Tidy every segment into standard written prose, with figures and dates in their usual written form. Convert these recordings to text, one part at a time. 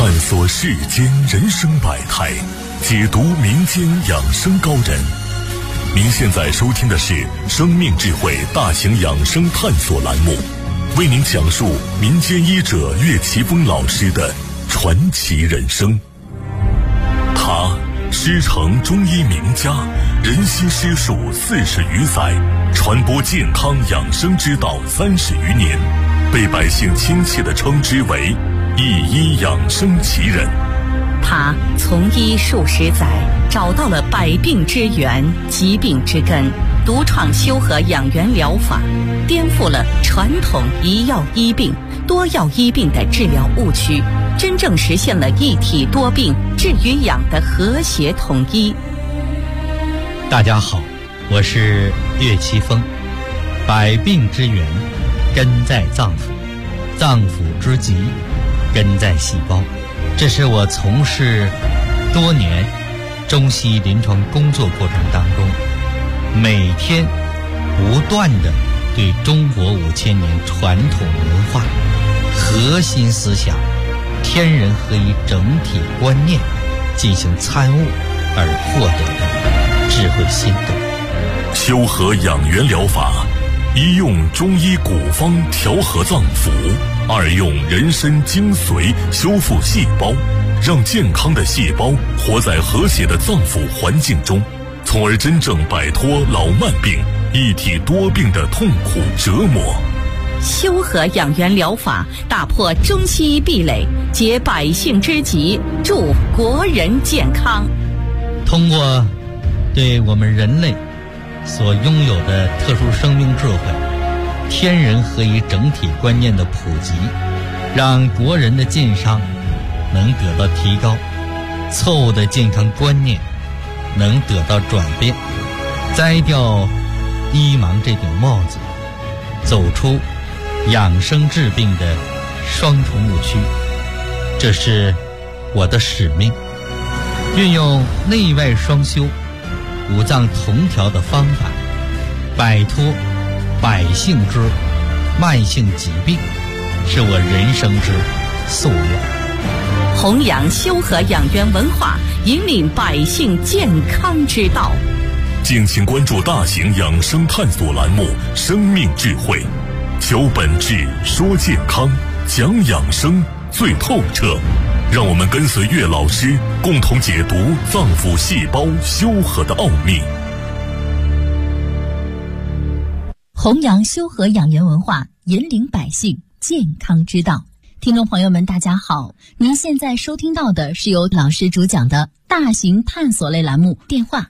探索世间人生百态，解读民间养生高人。您现在收听的是生命智慧大型养生探索栏目，为您讲述民间医者岳奇峰老师的传奇人生。他师承中医名家，人心师术40余载，传播健康养生之道30余年，被百姓亲切地称之为一医养生奇人。 他从医数十载，找到了百病之源、疾病之根，独创修和养元疗法，颠覆了传统一药医病、多药医病的治疗误区，真正实现了一体多病治与养的和谐统一。 大家好，我是岳奇峰。百病之源根在脏腑，脏腑之疾根在细胞。这是我从事多年中西医临床工作过程当中，每天不断地对中国5000年传统文化核心思想天人合一整体观念进行参悟而获得的智慧心得。 修和养元疗法，一用中医古方调和脏腑，二用人参精髓修复细胞，让健康的细胞活在和谐的脏腑环境中，从而真正摆脱老慢病、一体多病的痛苦折磨。 修和养元疗法打破中西医壁垒，解百姓之急，助国人健康。 通过对我们人类所拥有的特殊生命智慧、天人合一整体观念的普及，让国人的健康能得到提高，错误的健康观念能得到转变，摘掉医盲这顶帽子，走出养生治病的双重误区。这是我的使命，运用内外双修、五脏同调的方法，摆脱百姓之慢性疾病，是我人生之夙愿。 弘扬修和养元文化，引领百姓健康之道。 敬请关注大型养生探索栏目《生命智慧》，求本质，说健康，讲养生最透彻。让我们跟随岳老师，共同解读脏腑细胞修和的奥秘。 弘扬修和养元文化，引领百姓健康之道。听众朋友们，大家好，您现在收听到的是由老师主讲的大型探索类栏目，电话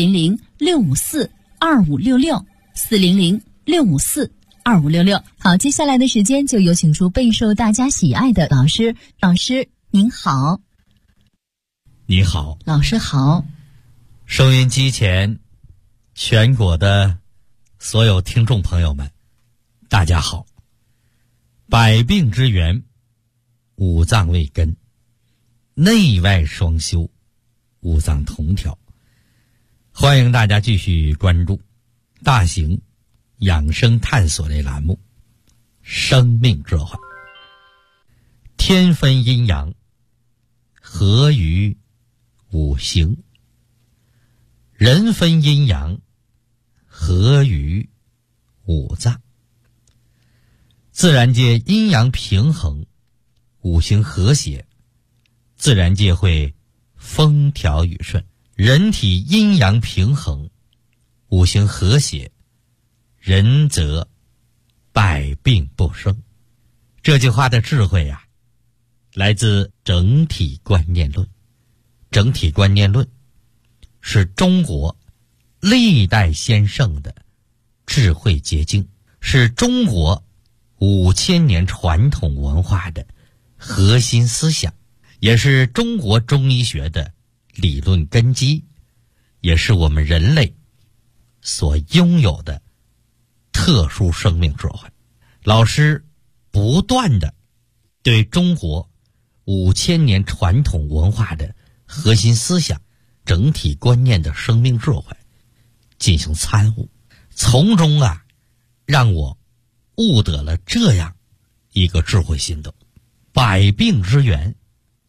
400-654-2566，400-654-2566。好，接下来的时间就有请出备受大家喜爱的老师。老师您好。 你好。 老师好。 收音机前全国的所有听众朋友们，大家好。百病之源，五脏为根，内外双修，五脏同调。欢迎大家继续关注大型养生探索类栏目《生命智慧》。天分阴阳，合于五行；人分阴阳，合于五脏。自然界阴阳平衡，五行和谐，自然界会风调雨顺。人体阴阳平衡，五行和谐，人则百病不生。这句话的智慧啊，来自整体观念论。整体观念论是中国历代先圣的智慧结晶，是中国5000年传统文化的核心思想，也是中国中医学的理论根基，也是我们人类所拥有的特殊生命智慧。老师不断的对中国5000年传统文化的核心思想、整体观念的生命智慧进行参悟，从中让我悟得了这样一个智慧心得：百病之源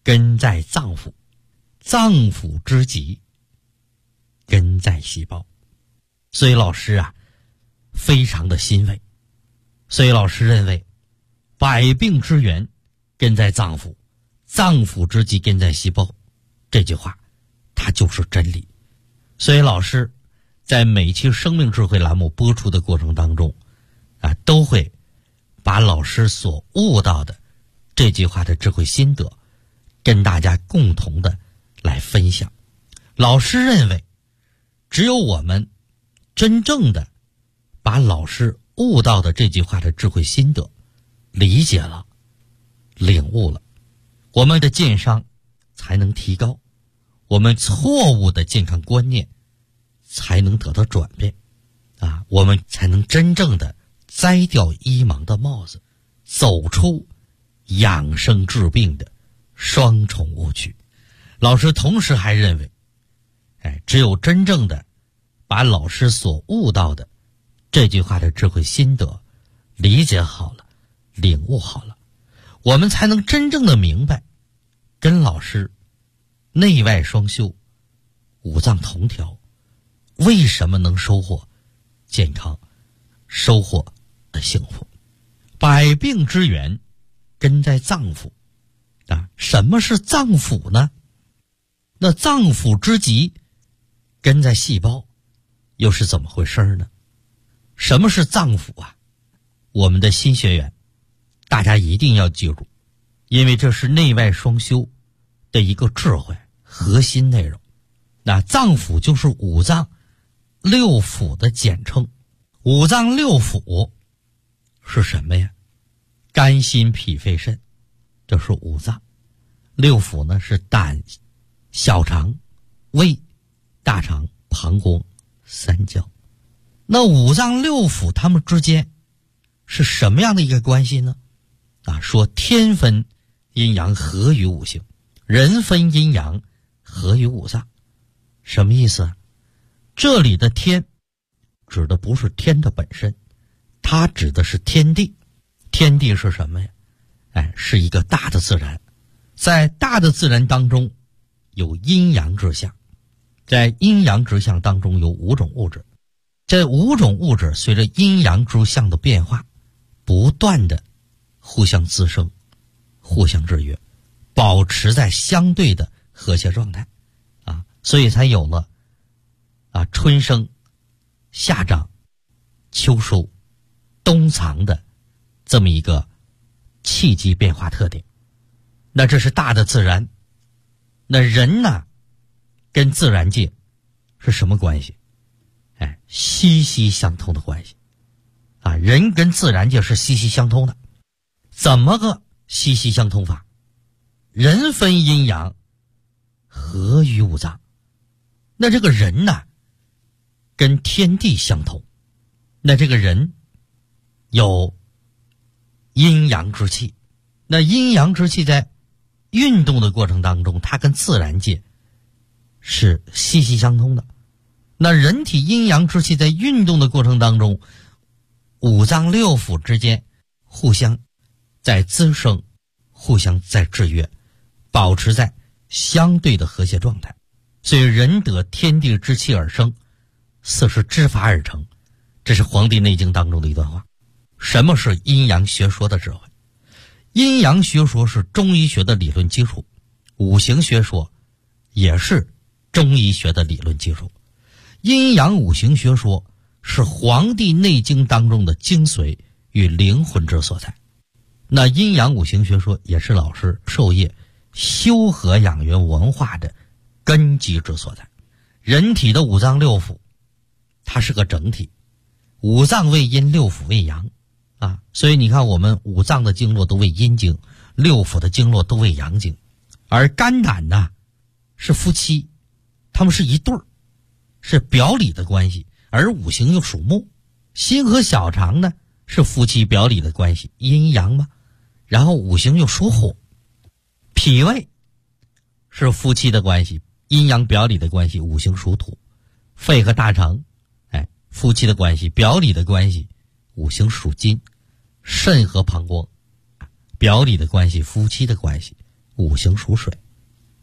根在脏腑，脏腑之极，根在细胞。所以老师啊，非常的欣慰。所以老师认为，百病之源根在脏腑，脏腑之极根在细胞，这句话它就是真理。所以老师在每期生命智慧栏目播出的过程当中啊，都会把老师所悟到的这句话的智慧心得跟大家共同的来分享。老师认为，只有我们真正的把老师悟到的这句话的智慧心得理解了、领悟了，我们的健商才能提高，我们错误的健康观念才能得到转变啊，我们才能真正的摘掉医盲的帽子，走出养生治病的双重误区。老师同时还认为，只有真正的把老师所悟到的这句话的智慧心得理解好了、领悟好了，我们才能真正的明白，跟老师内外双修、五脏同调，为什么能收获健康、收获幸福。百病之源根在脏腑啊，什么是脏腑呢？那脏腑之极根在细胞，又是怎么回事呢？什么是脏腑啊？我们的新学员大家一定要记住，因为这是内外双修的一个智慧核心内容。那脏腑就是五脏六腑的简称。五脏六腑是什么呀？肝心脾肺肾，这是五脏。六腑呢是胆、小肠、胃、大肠、膀胱、三焦。那五脏六腑它们之间是什么样的一个关系呢？啊，说天分阴阳合于五行，人分阴阳合于五脏。什么意思啊？这里的天指的不是天的本身，它指的是天地。天地是什么呀？是一个大的自然。在大的自然当中有阴阳之象，在阴阳之象当中有五种物质，这五种物质随着阴阳之象的变化，不断的互相滋生、互相制约，保持在相对的和谐状态啊，所以才有了春生、夏长、秋收、冬藏的这么一个气机变化特点。那这是大的自然。那人呢，跟自然界是什么关系？息息相通的关系啊！人跟自然界是息息相通的。怎么个息息相通法？人分阴阳，合于五脏。那这个人呢，跟天地相通。那这个人有阴阳之气，那阴阳之气在运动的过程当中，它跟自然界是息息相通的。那人体阴阳之气在运动的过程当中，五脏六腑之间互相在滋生，互相在制约，保持在相对的和谐状态。所以人得天地之气而生，色是之法而成，这是《黄帝内经》当中的一段话。什么是阴阳学说的智慧？阴阳学说是中医学的理论基础，五行学说也是中医学的理论基础。阴阳五行学说是《黄帝内经》当中的精髓与灵魂之所在。那阴阳五行学说也是老师授业修和养元文化的根基之所在。人体的五脏六腑它是个整体，五脏为阴，六腑为阳啊，所以你看我们五脏的经络都为阴经，六腑的经络都为阳经。而肝胆呢是夫妻，他们是一对儿，是表里的关系，而五行又属木。心和小肠呢是夫妻表里的关系，阴阳嘛，然后五行又属火。脾胃是夫妻的关系，阴阳表里的关系，五行属土。肺和大肠夫妻的关系，表里的关系，五行属金。肾和膀胱表里的关系，夫妻的关系，五行属水。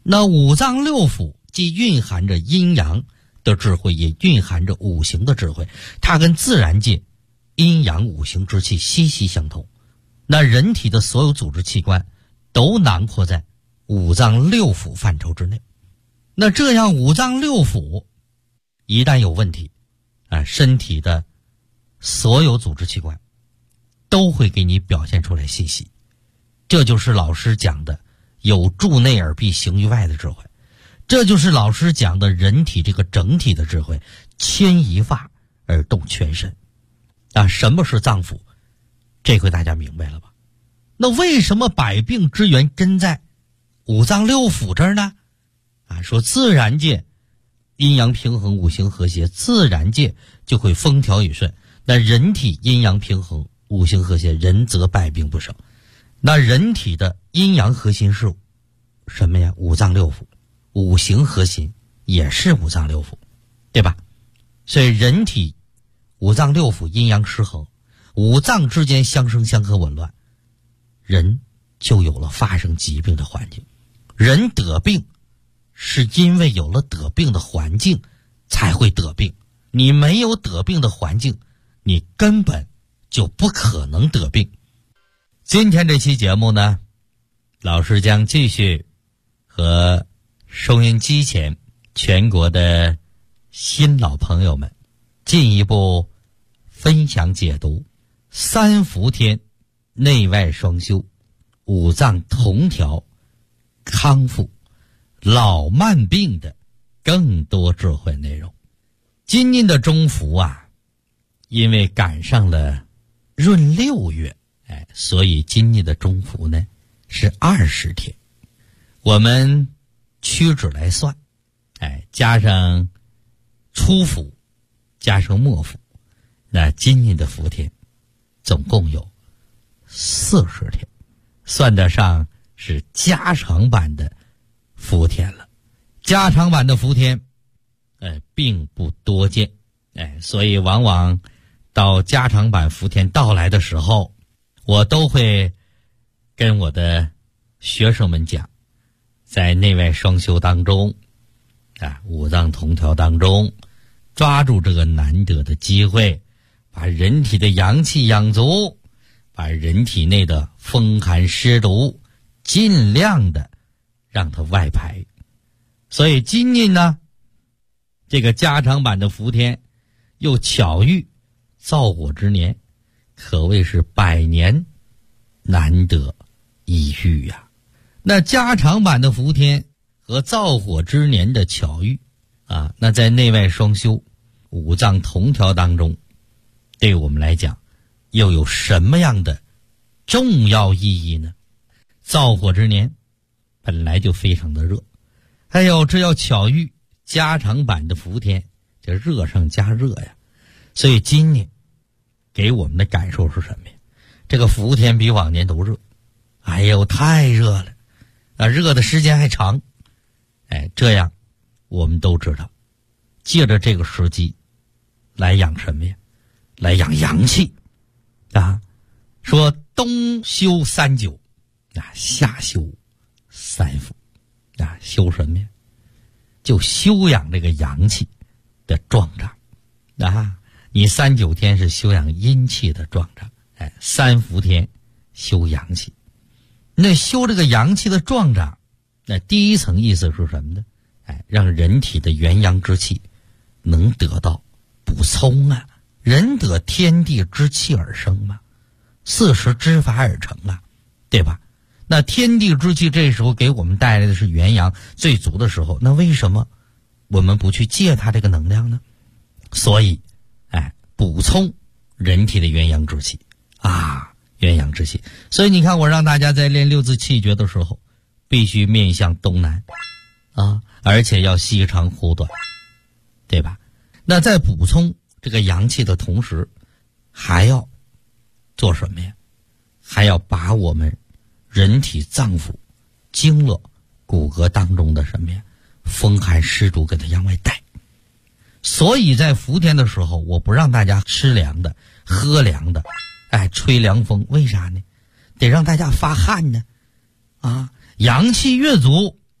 那五脏六腑既蕴含着阴阳的智慧，也蕴含着五行的智慧，它跟自然界阴阳五行之气息息相通。那人体的所有组织器官都囊括在五脏六腑范畴之内。那这样五脏六腑一旦有问题，身体的所有组织器官都会给你表现出来信息。这就是老师讲的有助内而必行于外的智慧，这就是老师讲的人体这个整体的智慧，牵一发而动全身。什么是脏腑？这回大家明白了吧？那为什么百病之源真在五脏六腑这儿呢？说自然界阴阳平衡，五行和谐，自然界就会风调雨顺。那人体阴阳平衡，五行和谐，人则百病不生。那人体的阴阳核心是什么呀？五脏六腑。五行核心也是五脏六腑，对吧？所以人体五脏六腑阴阳失衡，五脏之间相生相克紊乱，人就有了发生疾病的环境。人得病是因为有了得病的环境才会得病，你没有得病的环境，你根本就不可能得病。今天这期节目呢，老师将继续和收音机前全国的新老朋友们进一步分享解读三伏天内外双修，五脏同调，康复老慢病的更多智慧内容。今年的中伏因为赶上了闰6月，所以今年的中伏呢是20天。我们屈指来算，加上初伏，加上末伏，那今年的伏天总共有40天，算得上是加长版的伏天了。加长版的伏天并不多见，所以往往到加长版伏天到来的时候，我都会跟我的学生们讲，在内外双修当中五脏同调当中，抓住这个难得的机会，把人体的阳气养足，把人体内的风寒湿毒尽量的让它外排。所以今年呢，这个加长版的伏天又巧遇燥火之年，可谓是100年难得一遇呀。那加长版的伏天和燥火之年的巧遇那在内外双修五脏同调当中，对我们来讲又有什么样的重要意义呢？燥火之年本来就非常的热，这要巧遇加长版的伏天，这热上加热呀。所以今年给我们的感受是什么呀？这个伏天比往年都热，太热了热的时间还长。这样我们都知道，借着这个时机来养什么呀？来养阳气说冬修3九夏修3伏修什么呀？就修养这个阳气的壮长你3九天是修养阴气的壮长，3伏天修阳气。那修这个阳气的壮长，那第一层意思是什么呢？让人体的元阳之气能得到补充人得天地之气而生嘛，40之法而成对吧？那天地之气这时候给我们带来的是元阳最足的时候，那为什么我们不去借它这个能量呢？所以补充人体的元阳之气元阳之气。所以你看，我让大家在练6字气诀的时候必须面向东南而且要细长护短，对吧？那在补充这个阳气的同时，还要做什么呀？还要把我们人体脏腑经络骨骼当中的什么呀风寒湿毒给它往外带。所以在伏天的时候，我不让大家吃凉的喝凉的吹凉风，为啥呢？得让大家发汗呢阳气越足，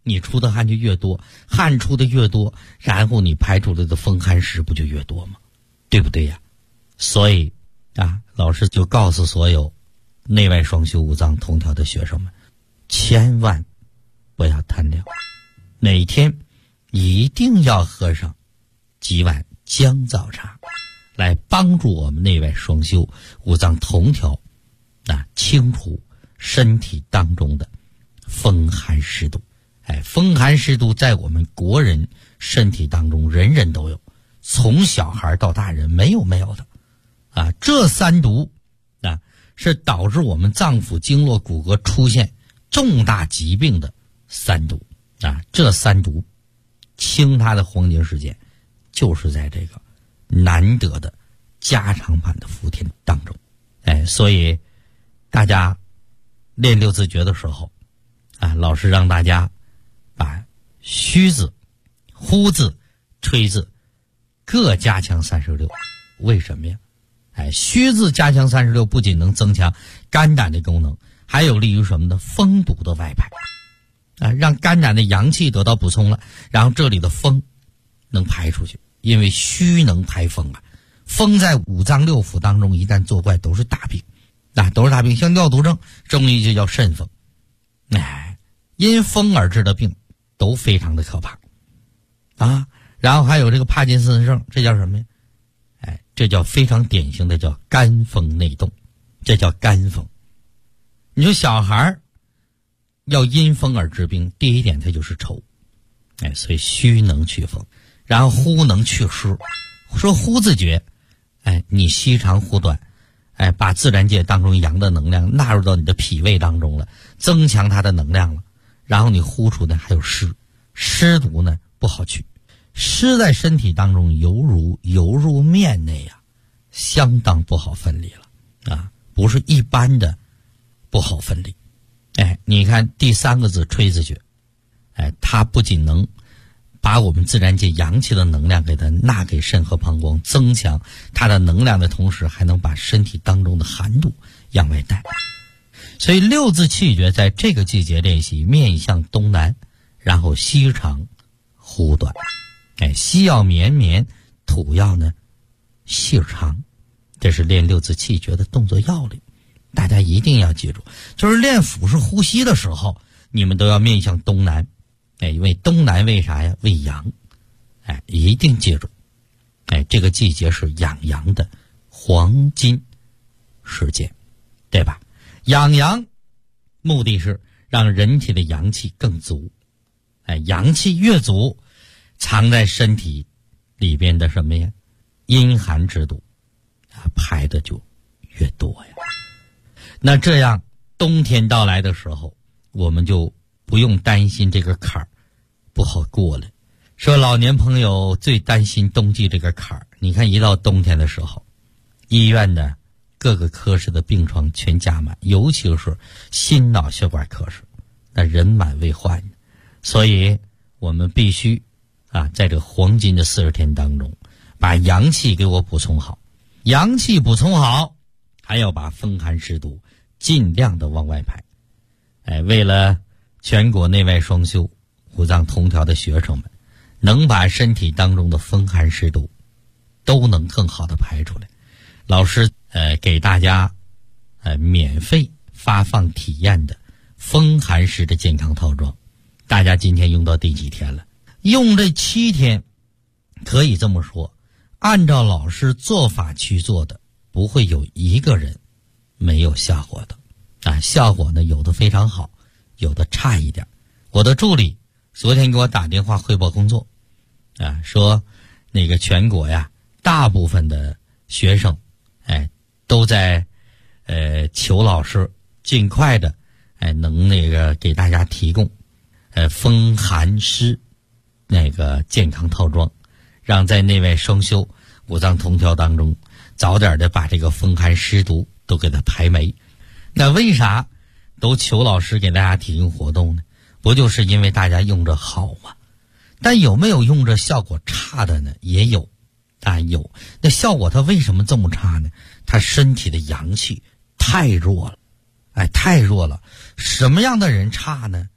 你出的汗就越多，汗出的越多，然后你排出来的风寒湿不就越多吗？对不对呀？所以老师就告诉所有内外双修五脏同调的学生们，千万不要贪凉，每天一定要喝上几碗姜枣茶，来帮助我们内外双修五脏同调，清除身体当中的风寒湿毒。风寒湿毒在我们国人身体当中人人都有，从小孩到大人没有的这三毒是导致我们脏腑经络骨骼出现重大疾病的三毒这三毒清它的黄金时间就是在这个难得的加长版的伏天当中。所以大家练六字诀的时候老师让大家把虚字、呼字、吹字各加强36。为什么呀？虚字加强36不仅能增强肝胆的功能，还有利于什么呢？风毒的外排让肝胆的阳气得到补充了，然后这里的风能排出去，因为虚能排风风在五脏六腑当中一旦作怪都是大病都是大病。像尿毒症，中医就叫肾风。因风而致的病都非常的可怕然后还有这个帕金森症，这叫什么呀？这叫非常典型的叫肝风内动，这叫肝风。你说小孩要因风而治病，第一点它就是愁所以虚能去风，然后呼能去湿。说呼字诀你吸长呼短把自然界当中阳的能量纳入到你的脾胃当中了，增强它的能量了，然后你呼出的还有湿，湿毒呢不好去，湿在身体当中犹如油入面内相当不好分离了不是一般的不好分离。你看第三个字吹字诀它不仅能把我们自然界阳气的能量给它纳给肾和膀胱，增强它的能量的同时，还能把身体当中的寒毒向外带。所以六字气诀在这个季节练习，面向东南，然后吸长呼短吸要绵绵，吐要呢细长，这是练六字气诀的动作要领。大家一定要记住，就是练腹式呼吸的时候，你们都要面向东南因为东南为啥呀？为阳一定记住这个季节是养阳的黄金时间，对吧？养阳目的是让人体的阳气更足阳气越足，藏在身体里边的什么呀？阴寒之毒排的就越多呀。那这样冬天到来的时候，我们就不用担心这个坎儿不好过了。说老年朋友最担心冬季这个坎儿，你看一到冬天的时候，医院的各个科室的病床全加满，尤其是心脑血管科室，那人满为患。所以我们必须在这黄金的40天当中，把阳气给我补充好。阳气补充好，还要把风寒湿毒尽量的往外排为了全国内外双修五脏同调的学生们能把身体当中的风寒湿毒都能更好的排出来，老师给大家免费发放体验的风寒湿的健康套装。大家今天用到第几天了？用这7天，可以这么说，按照老师做法去做的，不会有一个人没有效果的效果呢，有的非常好，有的差一点。我的助理昨天给我打电话汇报工作说那个全国呀大部分的学生都在求老师尽快的能那个给大家提供风寒湿那个健康套装，让在内外双修五脏同调当中早点的把这个风寒湿毒都给它排没。那为啥都求老师给大家提供活动呢？不就是因为大家用着好吗？但有没有用着效果差的呢？也有有。那效果它为什么这么差呢？他身体的阳气太弱了太弱了。什么样的人差呢？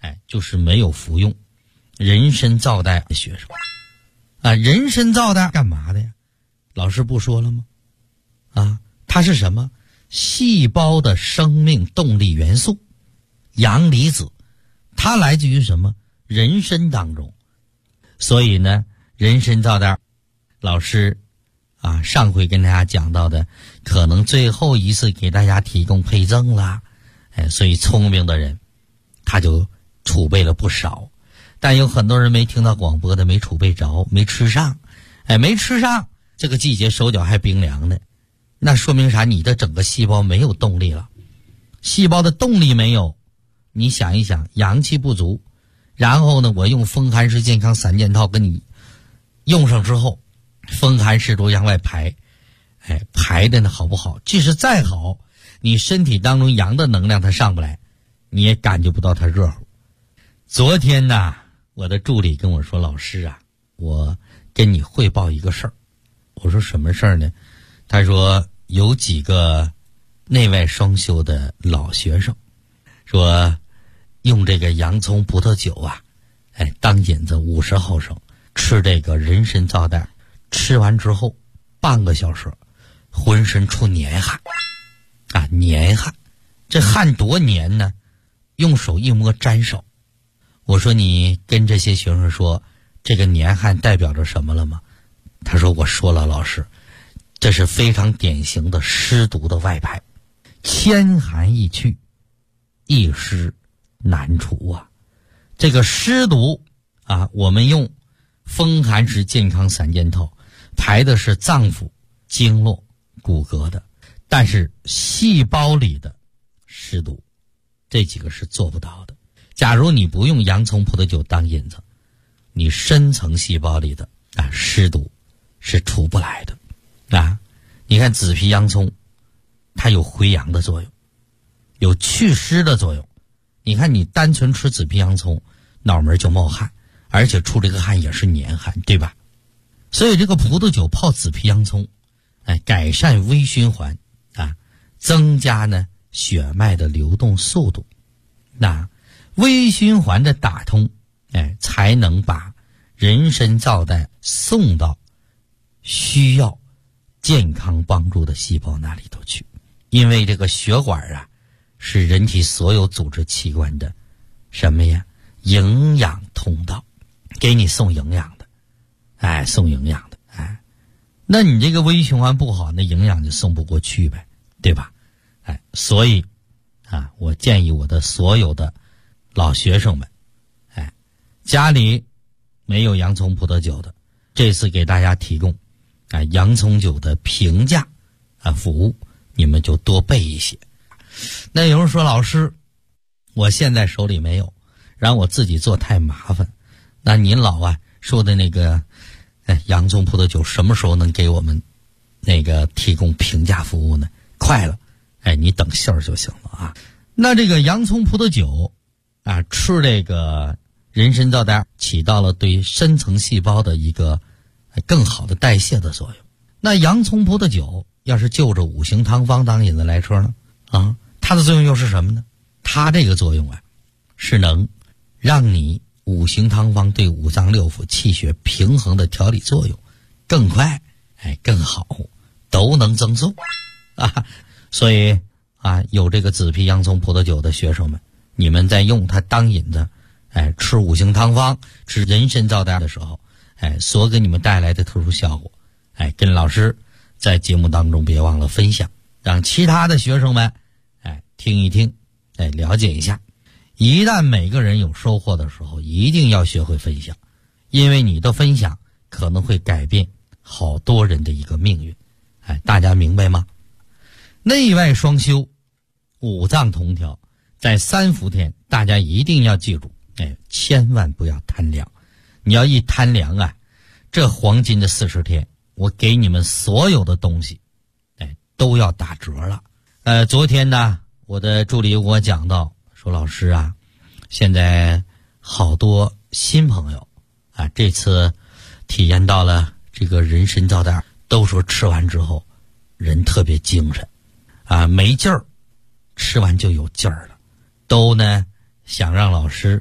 就是没有服用人参皂苷的学生人参皂苷干嘛的呀？老师不说了吗？它是什么？细胞的生命动力元素，阳离子，它来自于什么？人参当中。所以呢，人参皂苷，老师上回跟大家讲到的，可能最后一次给大家提供配赠啦。所以聪明的人他就储备了不少，但有很多人没听到广播的，没储备着，没吃上，没吃上，这个季节手脚还冰凉的，那说明啥？你的整个细胞没有动力了，细胞的动力没有，你想一想，阳气不足，然后呢，我用风寒湿健康3件套跟你用上之后，风寒湿毒向外排，排的呢好不好？即使再好，你身体当中阳的能量它上不来，你也感觉不到它热乎。昨天呢，我的助理跟我说，老师我跟你汇报一个事儿。我说什么事儿呢？他说有几个内外双修的老学生，说用这个洋葱葡萄酒当引子50毫升，吃这个人参皂苷，吃完之后半个小时浑身出黏汗黏汗，这汗多黏呢，用手一摸沾手。我说你跟这些学生说这个黏汗代表着什么了吗？他说我说了，老师，这是非常典型的湿毒的外排，千寒易去，一湿难除这个湿毒我们用风寒湿健康3件套排的是脏腑、经络、骨骼的，但是细胞里的湿毒这几个是做不到的。假如你不用洋葱葡萄酒当引子，你深层细胞里的湿毒是出不来的你看紫皮洋葱，它有回阳的作用，有祛湿的作用。你看你单纯吃紫皮洋葱，脑门就冒汗，而且出这个汗也是黏汗，对吧？所以这个葡萄酒泡紫皮洋葱，改善微循环增加呢血脉的流动速度。那微循环的打通，才能把人参皂苷送到需要健康帮助的细胞那里头去。因为这个血管是人体所有组织器官的什么呀？营养通道，给你送营养的，送营养的，那你这个微循环不好，那营养就送不过去呗，对吧？所以我建议我的所有的老学生们，家里没有洋葱葡萄酒的，这次给大家提供洋葱酒的平价服务，你们就多备一些。那有人说，老师，我现在手里没有，让我自己做太麻烦。那您老说的那个洋葱葡萄酒什么时候能给我们那个提供平价服务呢？快了，你等信儿就行了那这个洋葱葡萄酒吃这个人参皂苷起到了对深层细胞的一个更好的代谢的作用。那洋葱葡萄酒要是就着五行汤方当引子来吃呢它的作用又是什么呢？它这个作用是能让你五行汤方对五脏六腑气血平衡的调理作用更快更好，都能增速所以有这个紫皮洋葱葡萄酒的学生们，你们在用它当引子吃五行汤方吃人参皂苷的时候所给你们带来的特殊效果跟老师在节目当中别忘了分享，让其他的学生们听一听了解一下。一旦每个人有收获的时候，一定要学会分享，因为你的分享可能会改变好多人的一个命运大家明白吗？内外双修，五脏同调，在3伏天大家一定要记住千万不要贪凉。你要一贪凉这黄金的40天，我给你们所有的东西都要打折了。昨天呢，我的助理给我讲到说，老师现在好多新朋友这次体验到了这个人参皂苷，都说吃完之后人特别精神没劲儿，吃完就有劲儿了，都呢想让老师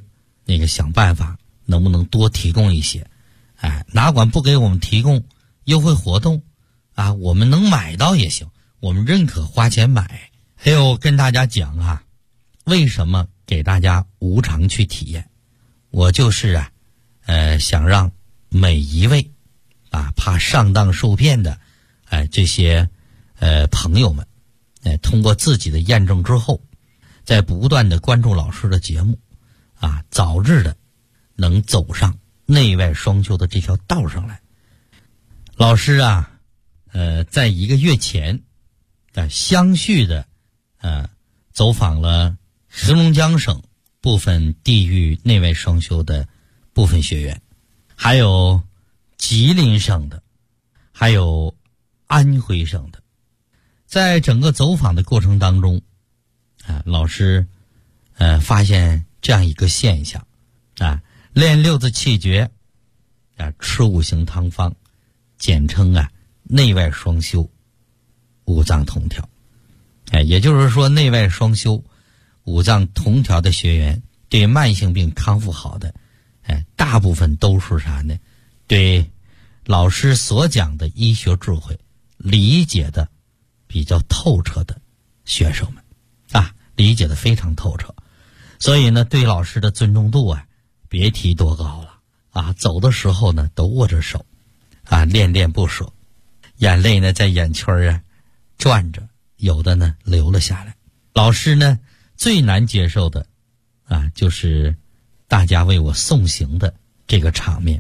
那个想办法能不能多提供一些，哪管不给我们提供优惠活动啊，我们能买到也行，我们认可花钱买。还有跟大家讲啊，为什么给大家无偿去体验？我就是想让每一位怕上当受骗的这些朋友们通过自己的验证之后，在不断的关注老师的节目早日的能走上内外双修的这条道上来。老师在1个月前相续的走访了黑龙江省部分地域内外双修的部分学员，还有吉林省的，还有安徽省的。在整个走访的过程当中老师发现这样一个现象练六字气诀吃五行汤方，简称内外双修五脏同调。也就是说内外双修五脏同调的学员，对慢性病康复好的大部分都是啥呢？对老师所讲的医学智慧理解的比较透彻的学生们理解的非常透彻，所以呢对老师的尊重度别提多高了走的时候呢都握着手恋恋不舍，眼泪呢在眼圈转着，有的呢流了下来。老师呢最难接受的就是大家为我送行的这个场面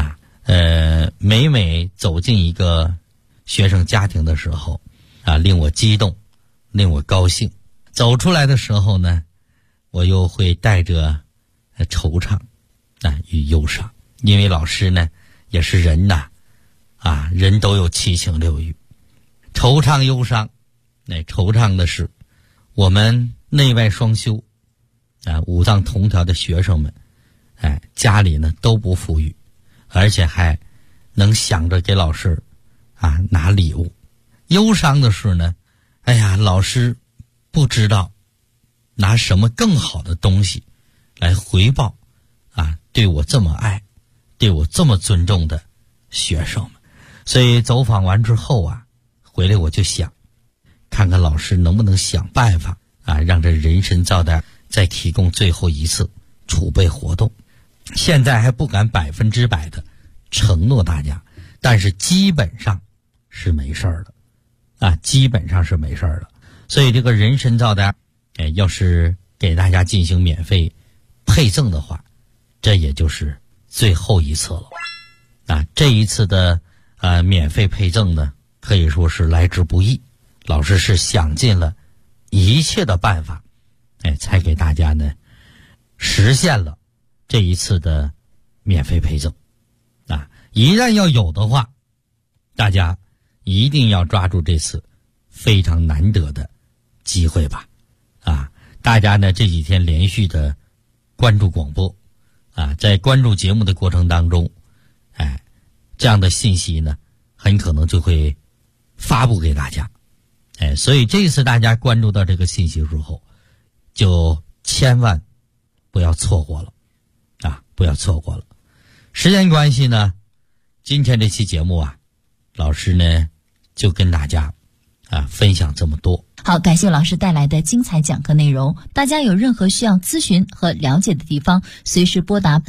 每走进一个学生家庭的时候令我激动，令我高兴。走出来的时候呢，我又会带着惆怅与忧伤，因为老师呢也是人人都有七情六欲，惆怅忧伤。惆怅的是我们内外双修五脏同调的学生们家里呢都不富裕，而且还能想着给老师拿礼物。忧伤的是呢老师不知道拿什么更好的东西来回报对我这么爱，对我这么尊重的学生们。所以走访完之后回来我就想看看老师能不能想办法让这人参皂苷再提供最后一次储备活动。现在还不敢100%的承诺大家，但是基本上是没事儿的基本上是没事儿的。所以这个人参皂苷要是给大家进行免费配赠的话，这也就是最后一次了这一次的免费配赠呢可以说是来之不易，老师是想尽了一切的办法才给大家呢实现了这一次的免费配赠一旦要有的话，大家一定要抓住这次非常难得的机会吧大家呢这几天连续的关注广播在关注节目的过程当中这样的信息呢很可能就会发布给大家所以这次大家关注到这个信息之后，就千万不要错过了不要错过了。时间关系呢，今天这期节目老师呢就跟大家分享这么多。 好，感谢老师带来的精彩讲课内容。大家有任何需要咨询和了解的地方，随时拨打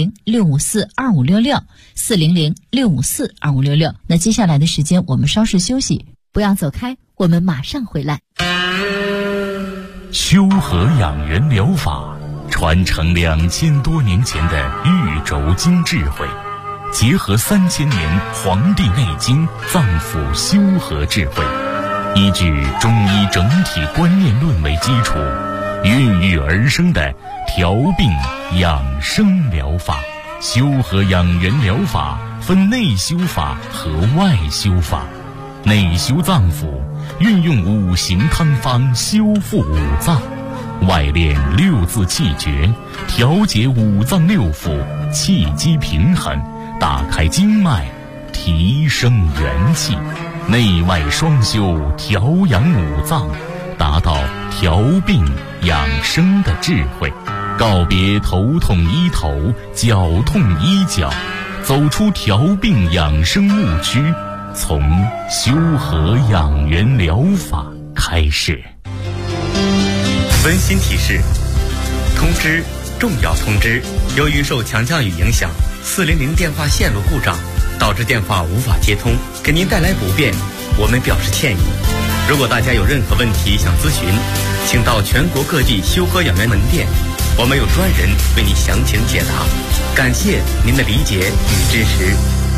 400-654-2566 400-654-2566。那接下来的时间我们稍事休息，不要走开，我们马上回来。 修和养元疗法传承2000多年前的玉轴经智慧，结合3000年《黄帝内经》脏腑修和智慧，依据中医整体观念论为基础，孕育而生的调病养生疗法。修和养元疗法分内修法和外修法。内修脏腑，运用五行汤方修复五脏；外练六字气诀，调节五脏六腑，气机平衡，打开经脉，提升元气。内外双修，调养五脏，达到调病养生的智慧。 告别头痛医头、脚痛医脚，走出调病养生误区，从修和养元疗法开始。 温馨提示：通知，重要通知！由于受强降雨影响，400电话线路故障，导致电话无法接通，给您带来不便，我们表示歉意。如果大家有任何问题想咨询，请到全国各地修和养元门店，我们有专人为您详情解答。感谢您的理解与支持。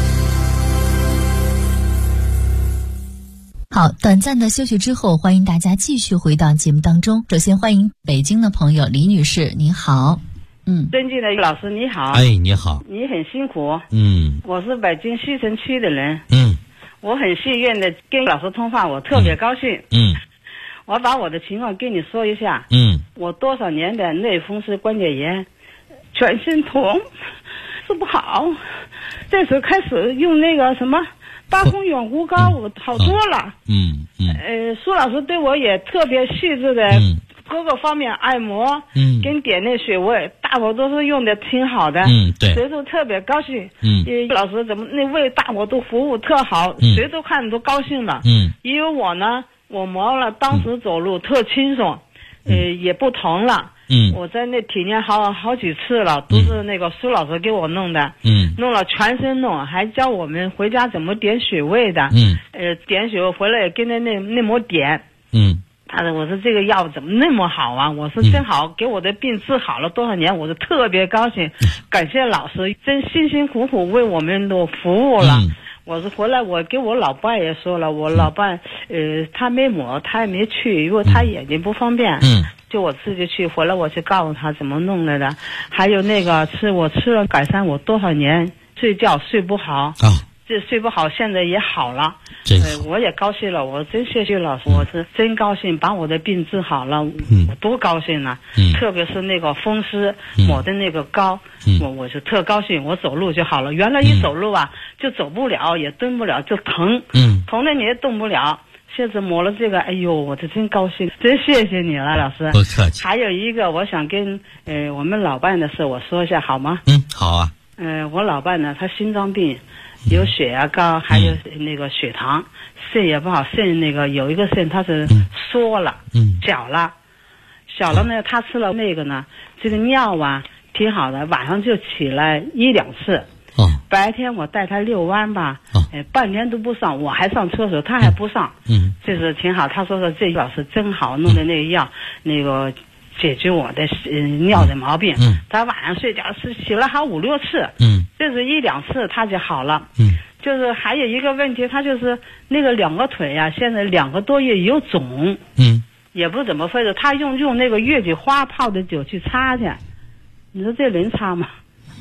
好，短暂的休息之后，欢迎大家继续回到节目当中。首先欢迎北京的朋友李女士，你好。 尊敬的老师你好。 哎，你好。 你很辛苦。我是北京西城区的人。我很幸运的跟老师通话，我特别高兴。我把我的情况跟你说一下。我多少年的类风湿关节炎，全身痛，治不好。这时候开始用那个什么八风远狐膏，我好多了。苏老师对我也特别细致的各个方面按摩，跟点那穴位，大伙都是用的挺好的。 对， 谁都特别高兴。老师怎么那为大伙都服务特好，谁都看着都高兴了。因为我呢，我磨了，当时走路特轻松，也不疼了。我在那体验好几次了，都是那个苏老师给我弄的。弄了全身弄，还教我们回家怎么点穴位的。点穴位回来也跟那么点。他说：“我说这个药怎么那么好啊？”我说：“真好，给我的病治好了多少年，我就特别高兴。感谢老师，真辛辛苦苦为我们都服务了。”我是回来，我给我老伴也说了，我老伴他没抹，他也没去，因为他眼睛不方便。就我自己去，回来我去告诉他怎么弄来的。还有那个我吃了改善我多少年睡觉睡不好。这睡不好，现在也好了。我也高兴了，我真谢谢老师，我是真高兴，把我的病治好了。我多高兴啊！特别是那个风湿抹的那个膏，我是特高兴，我走路就好了。原来一走路啊，就走不了，也蹲不了，就疼。疼的你也动不了。现在抹了这个，哎呦，我这真高兴，真谢谢你了，老师。 不客气。 还有一个，我想跟我们老伴的事我说一下，好吗？ 好啊。 我老伴呢，他心脏病。有血压高，还有那个血糖，肾也不好，肾那个有一个肾它是缩了，小了呢，他吃了那个呢，这个尿啊挺好的，晚上就起来1-2次。白天我带他遛弯吧，半天都不上，我还上厕所，他还不上。这是挺好，他说这药是真好，弄的那个药，那个解决我的尿的毛病。他晚上睡觉是起了好5-6次。这是1-2次他就好了。就是还有一个问题，他就是那个2个腿呀，现在2个多月有肿。也不怎么会的，他用那个月季花泡的酒去擦去，你说这能擦吗？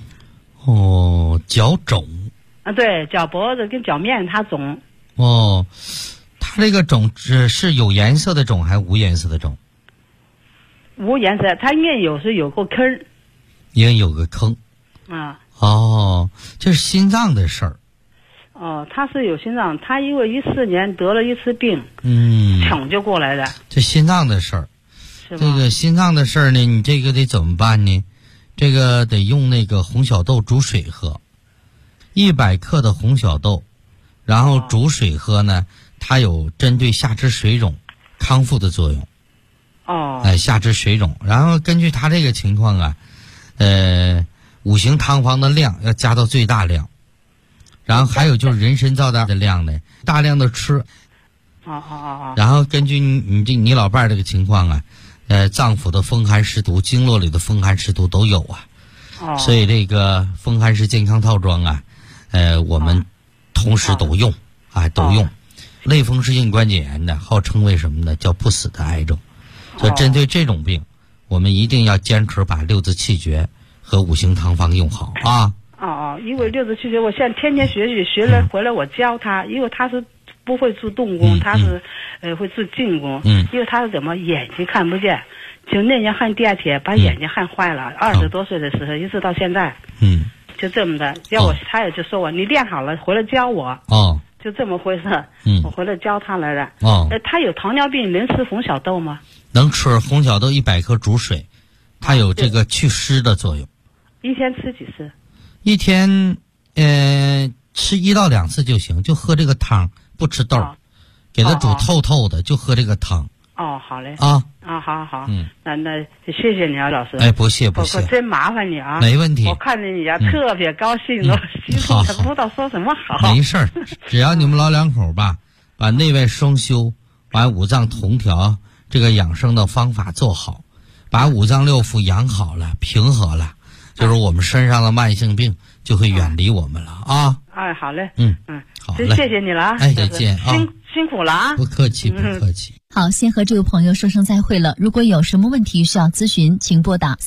脚肿啊，对，脚脖子跟脚面它肿。 他这个肿是有颜色的肿还是无颜色的肿？ 无颜色，它应该有时有个坑。 应该有个坑。这是心脏的事儿。 他是有心脏，他因为14年得了一次病，抢救过来的。 这心脏的事儿，这个心脏的事儿呢，你这个得怎么办呢？这个得用那个红小豆煮水喝，100克的红小豆，然后煮水喝呢，它有针对下肢水肿康复的作用。下肢水肿，然后根据他这个情况啊，五行汤方的量要加到最大量，然后还有就是人参皂的量呢，大量的吃。然后根据你老伴儿这个情况啊，脏腑的风寒湿毒、经络里的风寒湿毒都有啊。所以这个风寒湿健康套装啊，我们同时都用都用。类风湿性关节炎的号称为什么呢？叫不死的癌症。所以针对这种病，我们一定要坚持把6字气诀和五行汤方用好啊。 因为6字气诀我现在天天学了回来我教他，因为他是不会做动功，他是会做静功。因为他是怎么眼睛看不见，就那年焊地铁把眼睛焊坏了，20多岁的时候一直到现在。就这么的，他也就说我你练好了回来教我。就这么回事。我回来教他来了。他有糖尿病能吃红小豆吗？ 能吃，红小豆100克煮水， 它有这个祛湿的作用。 一天吃几次？ 一天吃1到2次就行，就喝这个汤，不吃豆，给它煮透透的，就喝这个汤。 哦，好嘞。 好， 那谢谢你啊，老师。 哎，不谢不谢， 真麻烦你啊。 没问题。 我看见你家特别高兴，我心里不知道说什么好。 没事儿，只要你们老两口吧，把内外双修，把五脏同调这个养生的方法做好，把五脏六腑养好了，平和了，就是我们身上的慢性病就会远离我们了啊。 哎，好嘞。 好嘞， 真谢谢你了。 哎，再见啊。 辛苦了啊。 不客气，不客气。 好，先和这位朋友说声再会了。如果有什么问题需要咨询，请拨打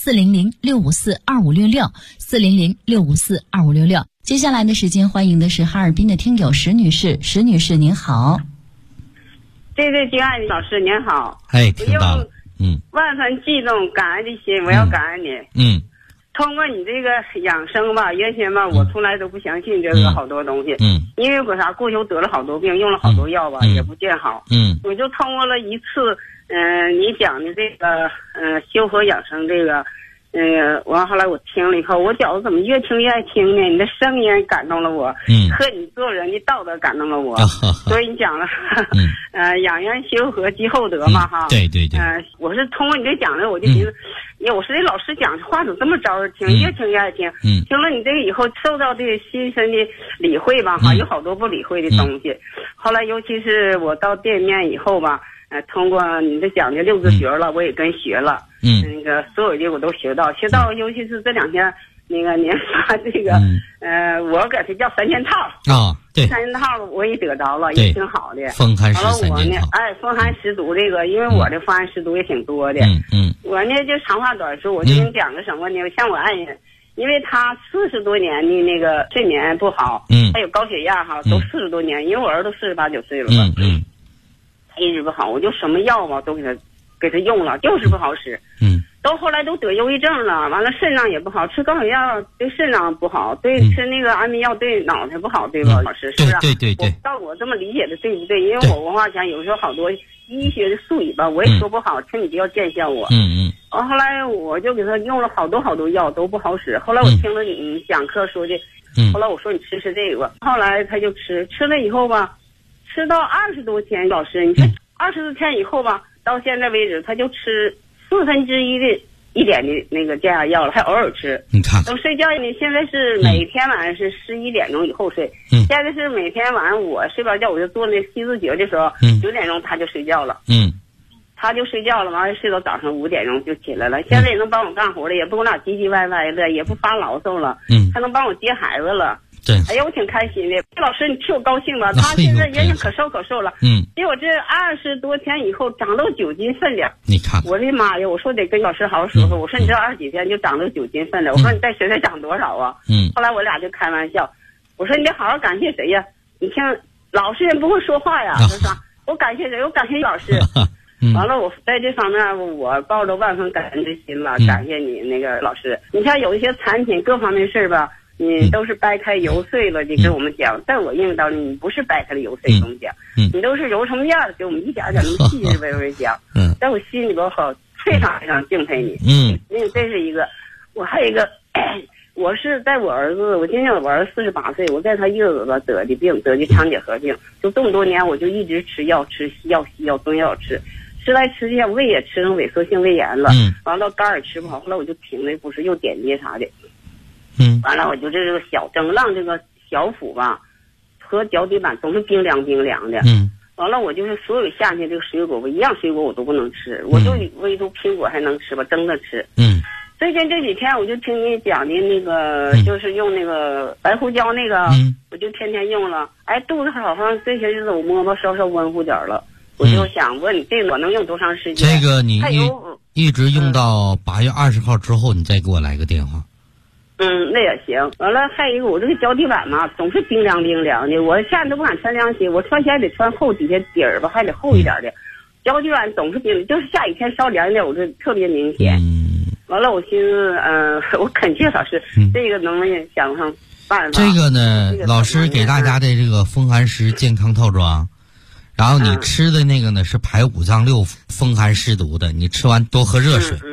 400-654-2566，400-654-2566。接下来的时间，欢迎的是哈尔滨的听友石女士。石女士您好。 对，敬爱的老师您好。 哎，听到了。 万分激动，感恩的心，我要感恩你。通过你这个养生吧，原先吧，我从来都不相信这个好多东西。因为过啥，过去我得了好多病，用了好多药吧，也不见好。我就通过了一次，你讲的这个，修和养生这个，完后来我听了以后，我觉得怎么越听越爱听呢？你的声音感动了我，和你做人的道德感动了我。所以你讲了，养元修和积厚德嘛，哈。 对。 我是通过你这讲的，我就寻思。我说这老师讲的话怎么这么招人听，越听越爱听。听了你这个以后，受到这个心身的理会吧，哈，有好多不理会的东西。后来尤其是我到店面以后吧，通过你的讲的6字诀了，我也跟学了。那个所有的我都学到，尤其是这2天那个您发这个，我给它叫3件套啊，对 ，3件套我也得着了，也挺好的。 风寒湿3件套。 风寒湿毒这个，因为我的风寒湿毒也挺多的。我呢就长话短说，我就跟你讲个什么呢？像我爱人，因为他40多年的那个睡眠不好，还有高血压哈，都40多年，因为我儿子都48、9岁了吧，一直不好，我就什么药嘛都给他用了，就是不好使。到后来都得忧郁症了，完了肾脏也不好，吃高血压对肾脏不好，对吃那个安眠药对脑袋不好，对吧，老师？是不是？ 对。 到我这么理解的对不对？因为我文化讲，有时候好多医学的术语吧，我也说不好，请你不要见笑我。后来我就给他用了好多药都不好使。后来我听了你讲课说的，后来我说你吃这个，后来他就吃了以后吧，吃到20多天，老师你看20多天以后吧，到现在为止他就吃1/4的一点的那个降压药了，还偶尔吃。 你看， 等睡觉呢，现在是每天晚上是11点钟以后睡。现在是每天晚上我睡不着觉，我就做那7字诀的时候，9点钟他就睡觉了。他就睡觉了，完了睡到早上5点钟就起来了。现在也能帮我干活了，也不跟我俩唧唧歪歪的，也不发牢骚了。还能帮我接孩子了。 对， 哎呀，我挺开心的。老师，你替我高兴吧？他现在人可瘦了。结果这20多天以后长到9斤分量。 你看， 我的妈呀！我说得跟老师好好说说。我说你这20几天就长到9斤分量。我说你再学学长多少啊？后来我俩就开玩笑，我说你得好好感谢谁呀？你听，老实人不会说话呀。他说我感谢谁？我感谢老师。完了，我在这方面我抱着万分感恩之心了，感谢你那个老师。你像有一些产品各方面事儿吧。你都是掰开揉碎了的跟我们讲，在我印象里你不是掰开了揉碎跟我们讲，你都是揉成面儿给我们一点点那么细致微微讲。在我心里边好非常非常敬佩你。因为这是一个，我还有一个，我是在我儿子，我今年我儿子48岁，我在他月子吧得的病，得的肠结核病，就这么多年我就一直吃药，吃西药中药吃来吃去，胃也吃成萎缩性胃炎了，完了肝也吃不好，后来我就停了，不是又点滴啥的。完了我就这个小整让这个小腹吧和脚底板总是冰凉的。完了我就是所有夏天这个水果，我一样水果我都不能吃，我就唯独苹果还能吃吧，蒸着吃。最近这几天我就听你讲的那个，就是用那个白胡椒那个，我就天天用了。哎，肚子好像这些日子我摸摸稍温乎点了。我就想问你，这个我能用多长时间？ 这个你一直用到8月20号之后，你再给我来个电话。 那也行。完了还有一个，我这个脚底板嘛，总是冰凉的。我现在都不敢穿凉鞋，我穿鞋还得穿厚底下底儿吧，还得厚一点的。脚底板总是冰，就是下雨天稍凉一点，我这特别明显。完了，我寻思，我恳切老师，这个能不能想上办法？ 这个呢，老师给大家的这个风寒湿健康套装，然后你吃的那个呢是排5脏6腑风寒湿毒的，你吃完多喝热水。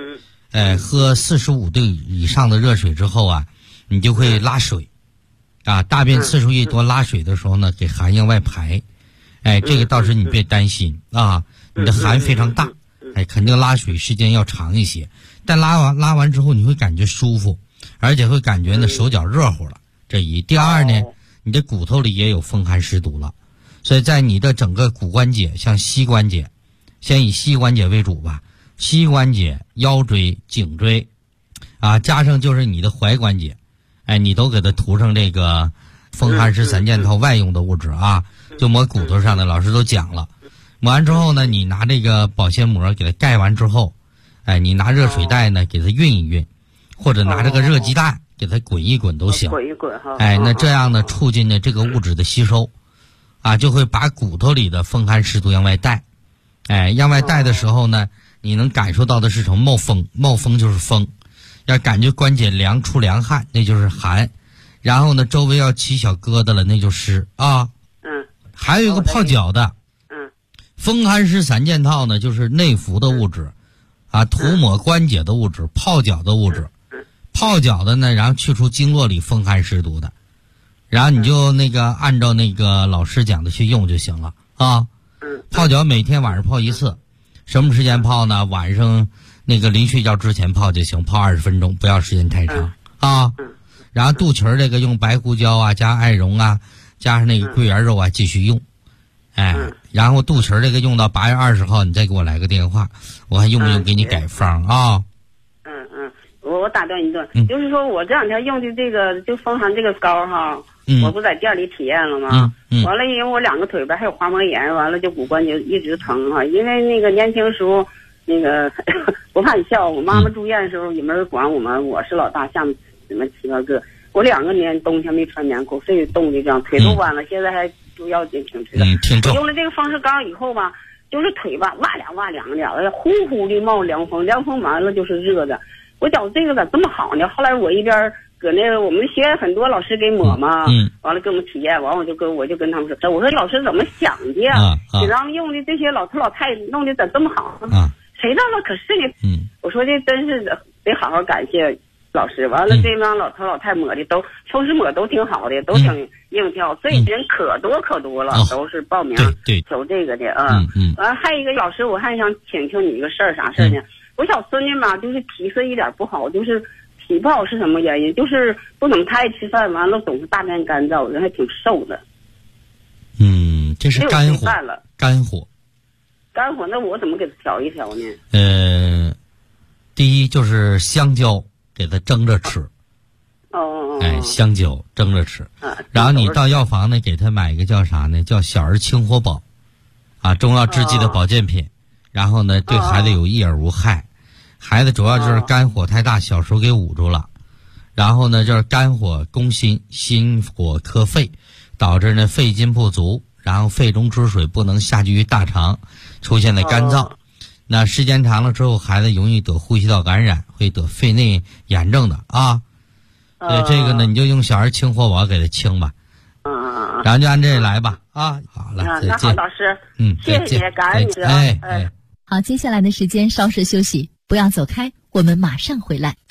喝45度以上的热水之后啊，你就会拉水，啊，大便次数越多，拉水的时候呢，给寒向外排，这个倒是你别担心啊，你的寒非常大，肯定拉水时间要长一些，但拉完之后你会感觉舒服，而且会感觉呢手脚热乎了。这一，第二呢，你的骨头里也有风寒湿毒了，所以在你的整个骨关节，像膝关节，先以膝关节为主吧。膝关节、腰椎、颈椎，啊，加上就是你的踝关节，你都给它涂上这个风寒湿散健套外用的物质啊，就抹骨头上的，老师都讲了。抹完之后呢，你拿这个保鲜膜给它盖完之后，你拿热水袋呢给它熨一熨，或者拿这个热鸡蛋给它滚一滚都行。 滚一滚哈。 那这样呢，促进呢这个物质的吸收，啊，就会把骨头里的风寒湿毒向外带。向外带的时候呢，你能感受到的是什么？冒风，冒风就是风，要感觉关节凉出凉汗，那就是寒，然后呢，周围要起小疙瘩了，那就湿啊。还有一个泡脚的，风寒湿散健套呢，就是内服的物质，啊，涂抹关节的物质，泡脚的物质，泡脚的呢，然后去除经络里风寒湿毒的，然后你就那个按照那个老师讲的去用就行了啊。泡脚每天晚上泡一次，什么时间泡呢？晚上那个临睡觉之前泡就行，泡20分钟，不要时间太长啊。然后肚脐这个用白胡椒啊，加艾绒啊，加上那个桂圆肉啊，继续用。然后肚脐这个用到8月20号，你再给我来个电话，我还用不用给你改方啊？ 我打断一段，就是说我这两天用的这个就风寒这个膏哈。我不在店里体验了吗？完了，因为我2个腿边还有滑膜炎，完了就骨关节一直疼哈。因为那个年轻时候，那个不怕你笑，我妈妈住院的时候也没人管我们，我是老大，下面你们7、8个，我2个年冬天没穿棉裤，非得冻的这样，腿都弯了，现在还都要紧挺直的。我用了这个风湿膏以后吧，就是腿吧哇凉的，呼呼的冒凉风，凉风完了就是热的。我觉得这个咋这么好呢？后来我一边搁那个我们学院很多老师给抹嘛，完了给我们体验，完我就跟他们说，我说老师怎么想的呀？给咱们用的这些老头老太弄的咋这么好呢？谁知道了？可是呢，我说这真是得好好感谢老师。完了这帮老头老太抹的都风湿抹都挺好的，都挺硬跳，所以人可多了，都是报名求这个的啊。完了还有一个老师，我还想请你一个事儿，啥事儿呢？我小孙女嘛，就是脾色一点不好，就是脾不好是什么原因？就是不怎么太爱吃饭，完了总是大便干燥，人还挺瘦的。 这是肝火。肝火， 那我怎么给他调一调呢？ 第一就是香蕉，给他蒸着吃。香蕉蒸着吃。然后你到药房呢，给他买一个叫啥呢？叫小儿清火宝，啊，中药制剂的保健品。然后呢，对孩子有益而无害。孩子主要就是肝火太大，小时候给捂住了，然后呢就是肝火攻心，心火克肺，导致呢肺津不足，然后肺中之水不能下聚于大肠，出现了干燥。那时间长了之后，孩子容易得呼吸道感染，会得肺内炎症的啊。这个呢你就用小儿清火宝给他清吧。然后就按这来吧啊。好了，再见。 老师，谢谢你，感恩你。 好，接下来的时间稍事休息。不要走开，我们马上回来。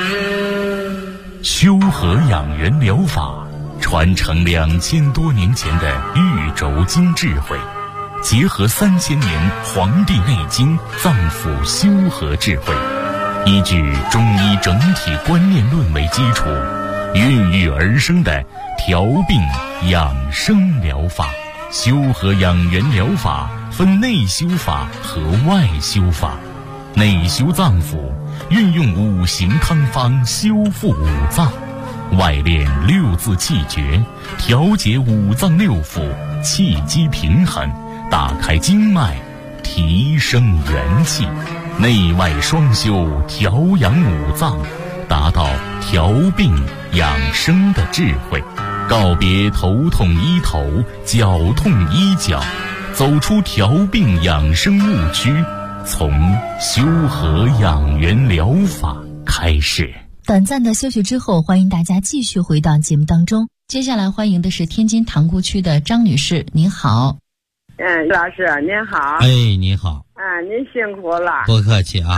修和养元疗法传承2000多年前的玉轴经智慧，结合3000年《黄帝内经》脏腑修和智慧，依据中医整体观念论为基础，孕育而生的调病养生疗法。修和养元疗法分内修法和外修法。内修脏腑，运用5行汤方修复五脏；外练6字气诀，调节五脏六腑，气机平衡，打开经脉，提升元气。内外双修，调养五脏，达到调病养生的智慧。告别头痛医头，脚痛医脚，走出调病养生误区。从修和养元疗法开始。 短暂的休息之后，欢迎大家继续回到节目当中。接下来欢迎的是天津塘沽区的张女士，您好。 老师您好。 哎，你好。 您辛苦了。 不客气啊。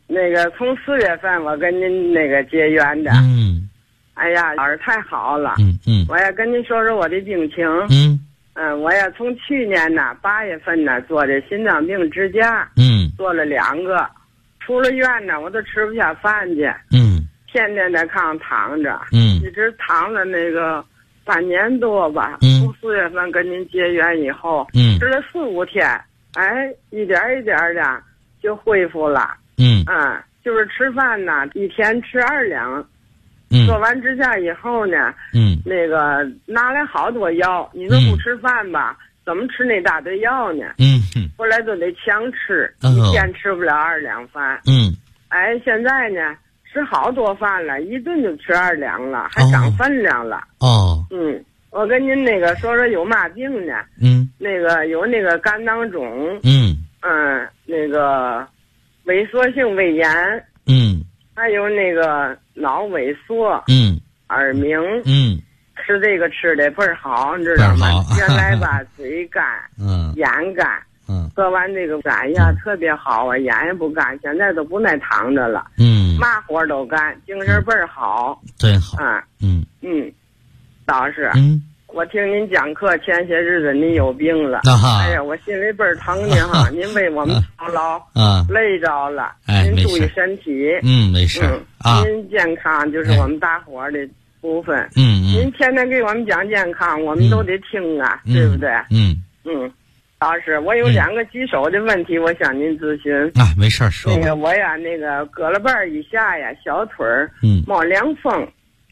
那个从4月份我跟您那个结缘的。哎呀，老师太好了。我也跟您说说我的病情。我也从去年呢8月份呢做的心脏病支架。做了2个，出了院呢我都吃不下饭去。天天在炕上躺着。一直躺了那个半年多吧。从4月份跟您结缘以后，吃了4、5天，哎，一点一点的就恢复了。就是吃饭呢，一天吃2两。做完支架以后呢，那个拿来好多药，你说不吃饭吧，怎么吃那大堆药呢？后来都得强吃，一天吃不了2两饭。哎，现在呢吃好多饭了，一顿就吃2两了，还长分量了。我跟您那个说说有嘛病呢？那个有那个肝囊肿。那个萎缩性胃炎。还有那个脑萎缩。耳鸣。吃这个吃的倍儿好，你知道吗？原来吧嘴干，眼干。喝完这个哎呀特别好啊，眼也不干，现在都不耐躺着了。嘛活都干，精神倍儿好。 真好。 老师。我听您讲课前些日子您有病了。哎呀，我心里倍儿疼您哈。您为我们操劳。累着了。您注意身体。 没事。 您健康就是我们大伙儿的部分。您天天给我们讲健康，我们都得听啊，对不对？老师，我有2个棘手的问题，我向您咨询。 没事说吧。 那个我呀，那个胳肋瓣以下呀，小腿儿冒凉风。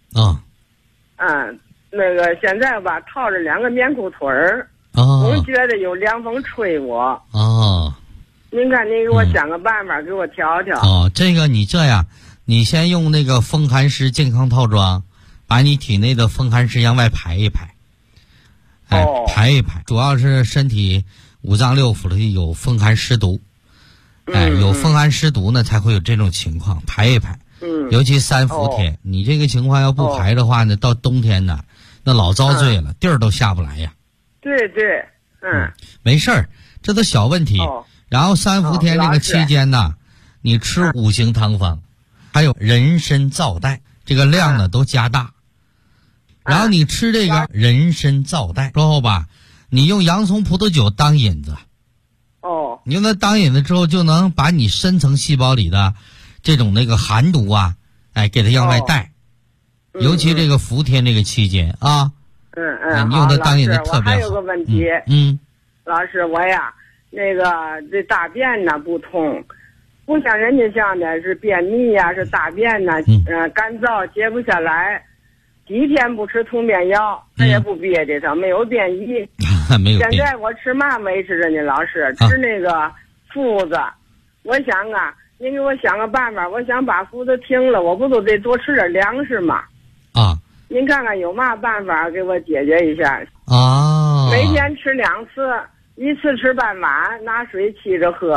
那个现在吧，套着2个棉裤腿儿。总觉得有凉风吹我。您看，您给我想个办法，给我调调。 这个你这样，你先用那个风寒湿健康套装，把你体内的风寒湿向外排一排。排一排，主要是身体5脏6腑里有风寒湿毒。有风寒湿毒呢，才会有这种情况。排一排。尤其3伏天，你这个情况要不排的话呢，到冬天呢，那老遭罪了，地儿都下不来呀。 对。 没事儿，这都小问题。然后3伏天这个期间呢，你吃5行汤方，还有人参皂带，这个量呢都加大。然后你吃这个人参皂带之后吧，你用洋葱葡萄酒当引子。你用它当引子之后，就能把你深层细胞里的这种那个寒毒啊，给它向外带。尤其这个伏天这个期间啊。你用它当引子特别好。 我还有个问题。老师，我呀，那个这大便呢不通，不像人家像的是便秘呀，是大便呢干燥结不下来。几天不吃通便药，它也不憋的上，没有便意。 没有。 现在我吃嘛维持着呢，老师吃那个附子。我想啊，您给我想个办法，我想把附子停了，我不都得多吃点粮食吗？您看看有嘛办法给我解决一下？每天吃2次，一次吃半碗，拿水沏着喝。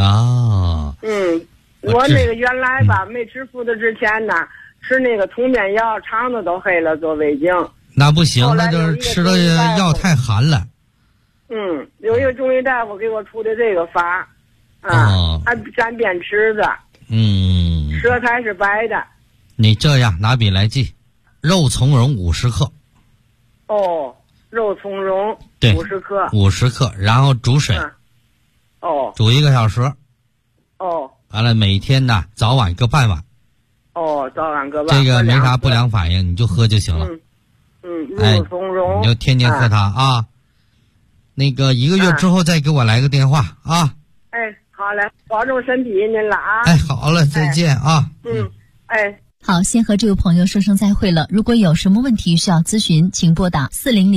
我那个原来吧，没吃附子之前呢。吃那个通便药，肠子都黑了，做胃镜。 那不行，那就是吃的药太寒了。 有一个中医大夫给我出的这个法，还沾便池子。舌苔是白的。 你这样拿笔来记，肉苁蓉50克。 肉苁蓉50克。 50克，然后煮水。煮1个小时。完了，每天呢早晚各半碗。 早晚各半。 这个没啥不良反应，你就喝就行了。 肉苁蓉。 你就天天喝它啊。那个1个月之后再给我来个电话啊。 好嘞，保重身体您了啊。 好了，再见啊。 好，先和这位朋友说声再会了。如果有什么问题需要咨询，请拨打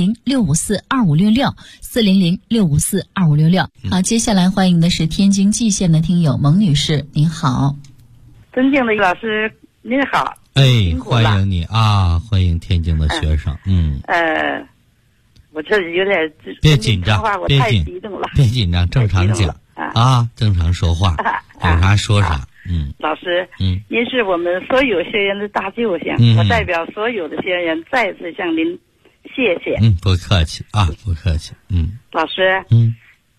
400-654-2566，400-654-2566。好，接下来欢迎的是天津蓟县的听友蒙女士，您好。 尊敬的老师您好。 欢迎你啊，欢迎天津的学生。 我这有点别紧张， 我太激动了， 别紧张，正常讲正常说话，有啥说啥。 老师，您是我们所有学员的大救星，我代表所有的学员再次向您谢谢。 不客气啊，不客气。 老师，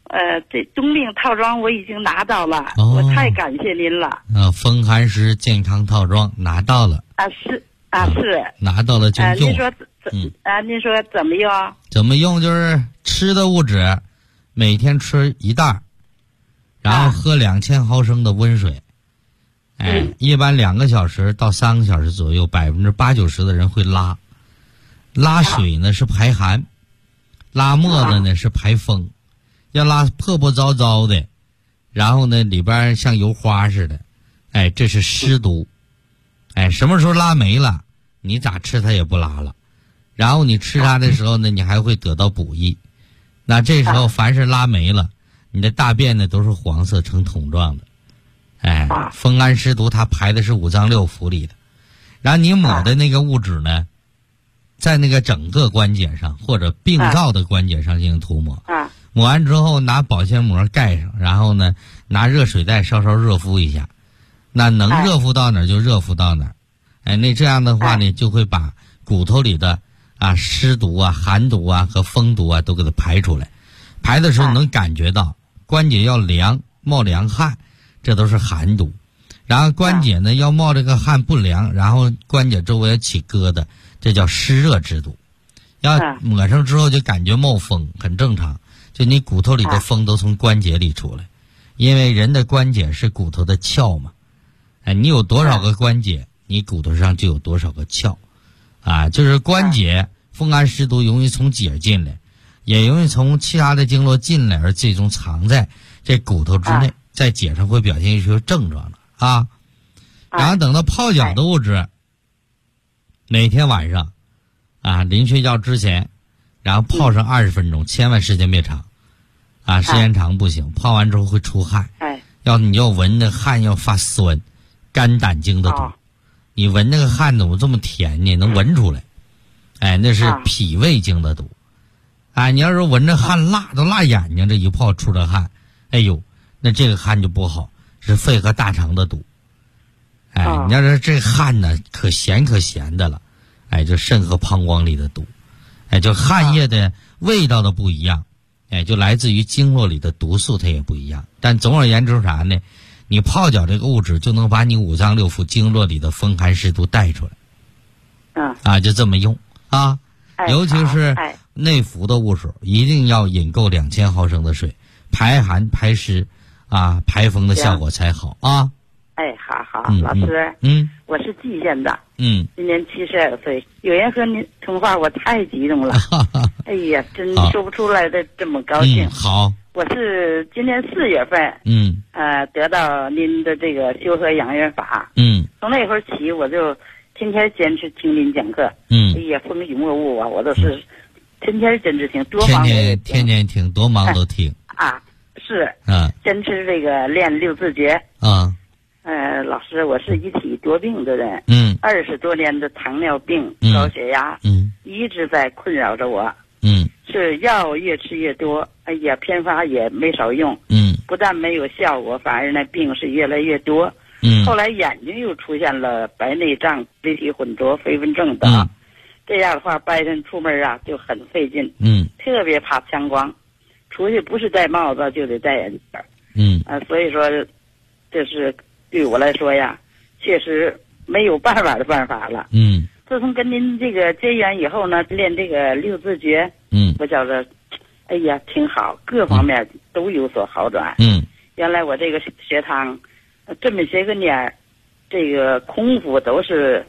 这冬病套装我已经拿到了，我太感谢您了。 风寒湿健康套装拿到了。 是是。 拿到了就用。 您说您说怎么用？ 怎么用就是吃的物质，每天吃1袋，然后喝2000毫升的温水。一般2个小时到3个小时左右，80%-90%的人会拉。拉水呢是排寒，拉沫子呢是排风。要拉破破糟糟的，然后呢里边像油花似的，这是湿毒。什么时候拉没了，你咋吃它也不拉了。然后你吃它的时候呢，你还会得到补益。那这时候凡是拉没了，你的大便呢都是黄色呈桶状的。风寒湿毒它排的是5脏6腑里的，然后你抹的那个物质呢，在那个整个关节上或者病灶的关节上进行涂抹。抹完之后拿保鲜膜盖上，然后呢拿热水袋稍稍热敷一下，那能热敷到哪儿就热敷到哪儿。那这样的话呢，就会把骨头里的湿毒寒毒和风毒都给它排出来。排的时候能感觉到关节要凉，冒凉汗，这都是寒毒。然后关节呢要冒这个汗不凉，然后关节周围要起疙瘩，这叫湿热之毒。要抹上之后就感觉冒风，很正常。就你骨头里的风都从关节里出来，因为人的关节是骨头的鞘嘛。你有多少个关节，你骨头上就有多少个鞘。就是关节风寒湿毒容易从节进来，也容易从其他的经络进来，而最终藏在这骨头之内，在节上会表现一些症状的然后等到泡脚的物质，每天晚上临睡觉之前，然后泡上20分钟，千万时间别长时间长不行，泡完之后会出汗。你要闻那汗要发酸，肝胆经的毒。你闻那个汗怎么这么甜呢？能闻出来。那是脾胃经的毒。你要是闻着汗辣都辣眼睛，这一泡出了汗，那这个汗就不好，是肺和大肠的毒。你要是这汗呢可咸的了，就肾和膀胱里的毒。就汗液的味道的不一样，就来自于经络里的毒素它也不一样。但总而言之啥呢，你泡脚这个物质就能把你5脏6腑经络里的风寒湿毒带出来。就这么用尤其是内服的物质，一定要饮够2000毫升的水，排寒排湿排风的效果才好好，老师，我是蓟县的，今年72岁。有人和您通话，我太激动了，真说不出来的这么高兴。 好， 我是今年4月份，得到您的这个修和养元法，从那会儿起，我就天天坚持听您讲课，风雨莫雾我都是天天坚持听，多忙天天听，多忙都听是坚持这个练6字诀老师，我是一体多病的人，20多年的糖尿病、高血压，一直在困扰着我，是药越吃越多，偏方也没少用，不但没有效果，反而呢病是越来越多，后来眼睛又出现了白内障、黑体混浊、飞蚊症等，这样的话白天出门就很费劲，特别怕强光，出去不是戴帽子就得戴眼镜，所以说这是对我来说确实没有办法的办法了。自从跟您这个结缘以后呢，练这个6字诀，我觉着挺好，各方面都有所好转。原来我这个血糖这么些个年，这个空腹都是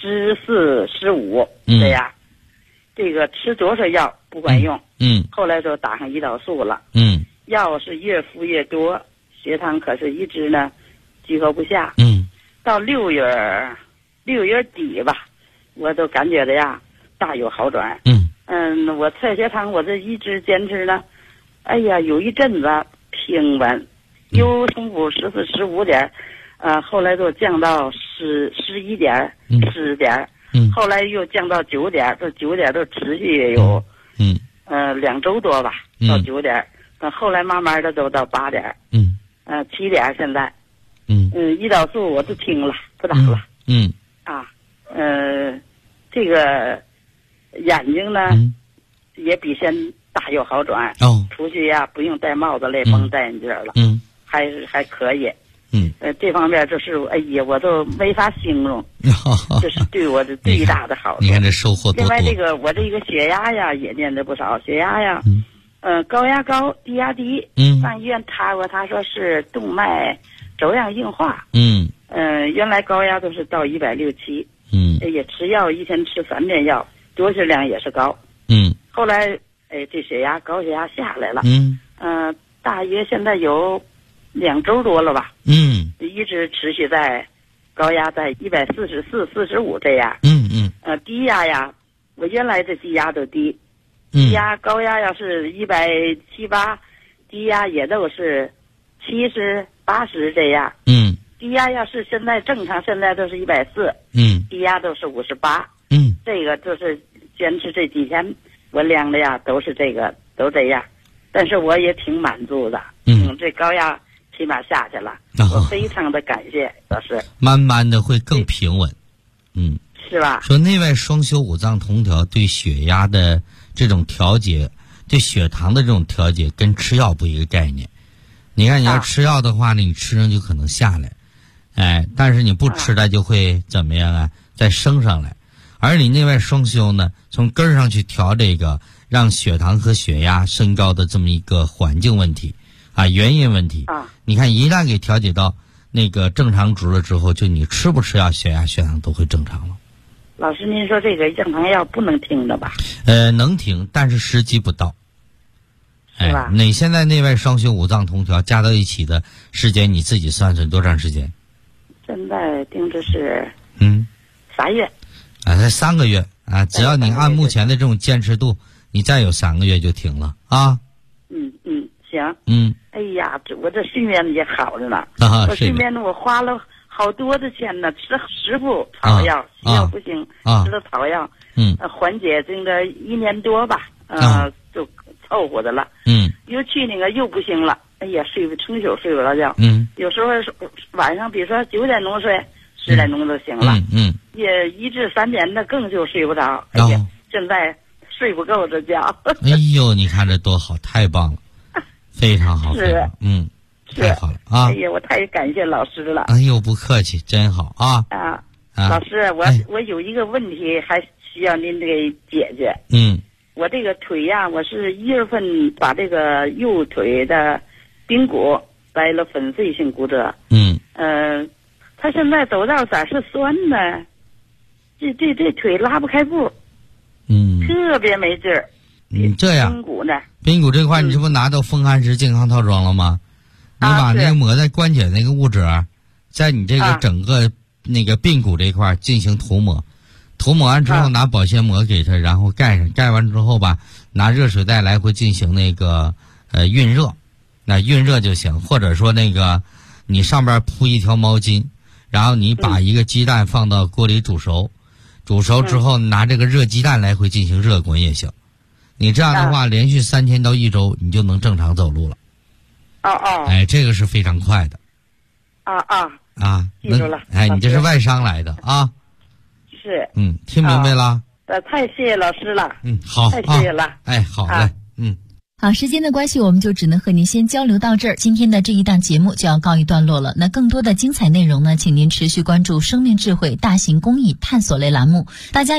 14、15这样，这个吃多少药不管用，后来就打上胰岛素了，药是越服越多，血糖可是一直呢居高不下，到6月底吧，我都感觉的大有好转，我测血糖我这一直坚持呢，有一阵子平稳，又空腹14、15点，后来都降到11点、10点，后来又降到9点，这9点都持续也有2周多吧，到9点，后来慢慢的都到8点，7点现在，胰岛素我都停了，不打了，这个眼睛呢也比大有好转。 哦， 出去呀不用戴帽子了，甭戴眼镜了。还可以。这方面就是哎呀，我都没法形容，这是对我的最大的好处。 你看这收获多多。 另外我这个血压呀也练得不少，血压呀，高压高，低压低。上医院查过，他说是动脉粥样硬化。原来高压都是到167。也吃药，一天吃3遍药，多血量也是高。后来这高血压下来了。大约现在有2周多了吧。一直持续在高压在144、45这样。低压呀，我原来的低压都低。低压高压要是170、180，低压也都是70、80这样。低压要是现在正常，现在都是140。低压都是58。这个就是坚持这几天我量的呀，都是都这样。但是我也挺满足的。这高压起码下去了。我非常的感谢老师。 慢慢的会更平稳。 是吧？ 说内外双修五脏同调对血压的这种调节，对血糖的这种调节跟吃药不一个概念。你看你要吃药的话呢，你吃上就可能下来。但是你不吃它就会怎么样啊？再升上来。而你内外双修呢，从根儿上去调这个让血糖和血压升高的这么一个环境问题原因问题。你看一旦给调节到那个正常值了之后，就你吃不吃药，血压血糖都会正常了。 老师，您说这个降糖药不能停的吧？ 能停，但是时机不到。 是吧？ 你现在内外双修五脏同调加到一起的时间，你自己算算多长时间？ 现在定的是3月。 才3个月只要你按目前的这种坚持度，你再有3个月就停了啊。 行。哎呀，我这睡眠也好着呢。我睡眠我花了好多的钱呢，吃10副草药，西药不行，吃了草药，缓解这个1年多吧，就凑合的了。又去那个又不行了，哎呀，成宿睡不着觉。有时候晚上比如说9点钟睡，10点钟就醒了。也1至3点的更就睡不着。哎呀，现在睡不够这觉。 哎呦，你看这多好，太棒了，非常好。 是。 太好了啊！ 哎呀，我太感谢老师了。 哎呦，不客气，真好啊！ 老师，我有一个问题还需要您给解决。我这个腿呀，我是1月份把这个右腿的髌骨来了粉碎性骨折。他现在走道咋是酸呢？这腿拉不开步。特别没劲儿。 这样。 髌骨呢？ 髌骨这块，你这不拿到风寒石健康套装了吗？你把那个抹在关节那个物质，在你这个整个那个髌骨这块进行涂抹，涂抹完之后拿保鲜膜给它，然后盖上，盖完之后吧，拿热水袋来回进行那个熨热，那熨热就行，或者说那个你上边铺一条毛巾，然后你把一个鸡蛋放到锅里煮熟，煮熟之后拿这个热鸡蛋来回进行热滚也行。你这样的话，连续3天到1周，你就能正常走路了。这个是非常快的。 记住了。 你这是外伤来的啊。 是。 听明白了。 太谢谢老师了。 好。 太谢谢了。 好嘞。 好，时间的关系，我们就只能和您先交流到这儿。今天的这一档节目就要告一段落了。那更多的精彩内容呢，请您持续关注生命智慧大型公益探索类栏目。大家